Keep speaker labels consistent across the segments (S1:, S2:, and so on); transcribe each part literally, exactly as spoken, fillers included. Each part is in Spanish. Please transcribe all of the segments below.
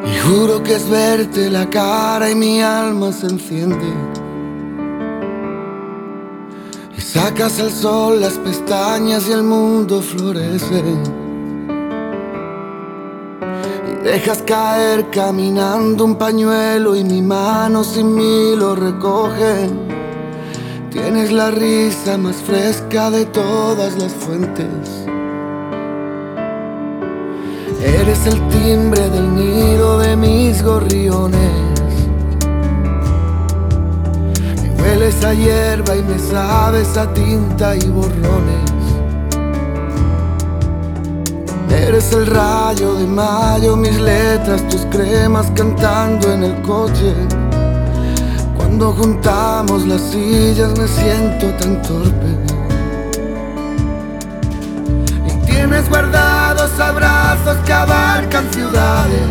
S1: Y juro que es verte la cara y mi alma se enciende. Y sacas al sol las pestañas y el mundo florece. Y dejas caer caminando un pañuelo y mi mano sin mí lo recoge. Tienes la risa más fresca de todas las fuentes. Eres el timbre del nido de mis gorriones. Me hueles a hierba y me sabes a tinta y borrones. Eres el rayo de mayo, mis letras, tus cremas cantando en el coche. Cuando juntamos las sillas me siento tan torpe. Y tienes guardados abrazos que abarcan ciudades.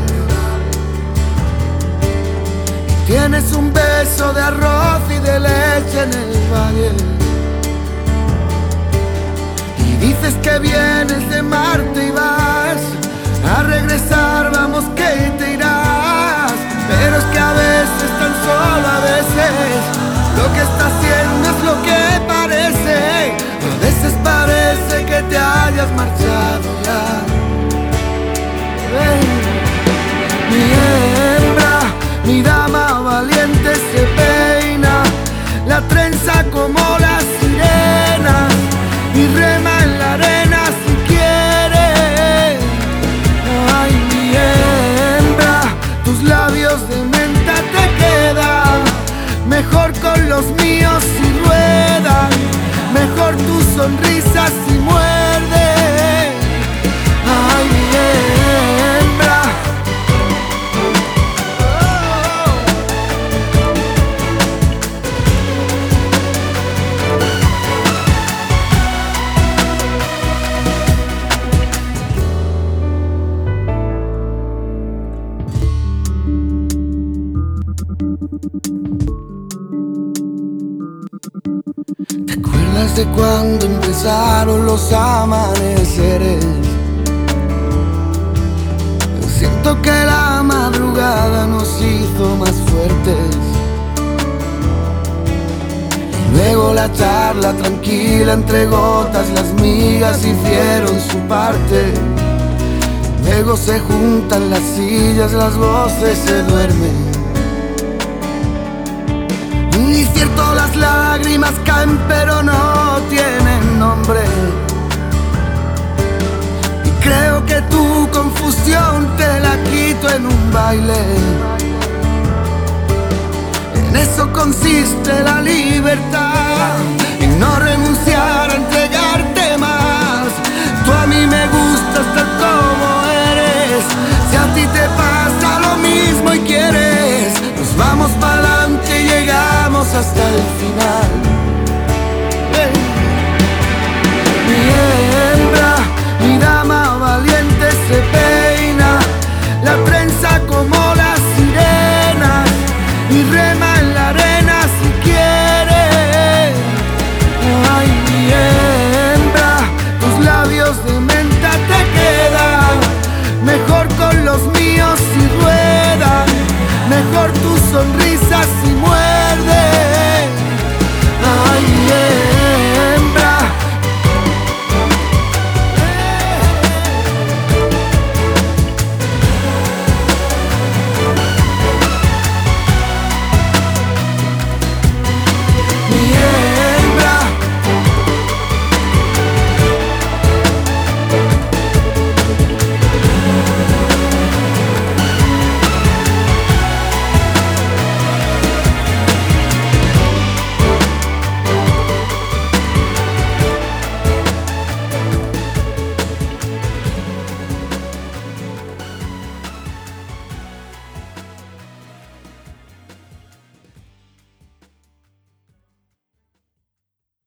S1: Y tienes un beso de arroz y de leche en el valle. Y dices que vienes de Marte y vas a regresar, vamos que te irás. Pero es que a veces, tan solo a veces, lo que estás haciendo es lo que parece. A veces parece que te hayas marchado ya. Hey. Mi hembra, mi dama valiente se peina la trenza como las sirenas y rema en la arena si quiere. Ay, mi hembra, tus labios de menta te quedan mejor con los míos si ruedan, mejor tu sonrisa si muerde. Ay, mi hembra. ¿Te acuerdas de cuando empezaron los amaneceres? Siento que la madrugada nos hizo más fuertes. Y luego la charla tranquila entre gotas, las migas hicieron su parte. Luego se juntan las sillas, las voces se duermen. Y cierto, las lágrimas caen pero no tienen nombre. Y creo que tu confusión te la quito en un baile. En eso consiste la libertad, en no renunciar a entregarte más. Tú a mí me gustas tal como eres. Si a ti te pasa lo mismo y quieres, nos vamos para adelante y llegamos hasta el final. Hey. Mi hembra, mi dama valiente se peina la trenza como las sirenas y rema en la arena si quiere. Ay, mi hembra, tus labios de menta te quedan mejor con los míos si ruedan, mejor tu sonrisa si muere.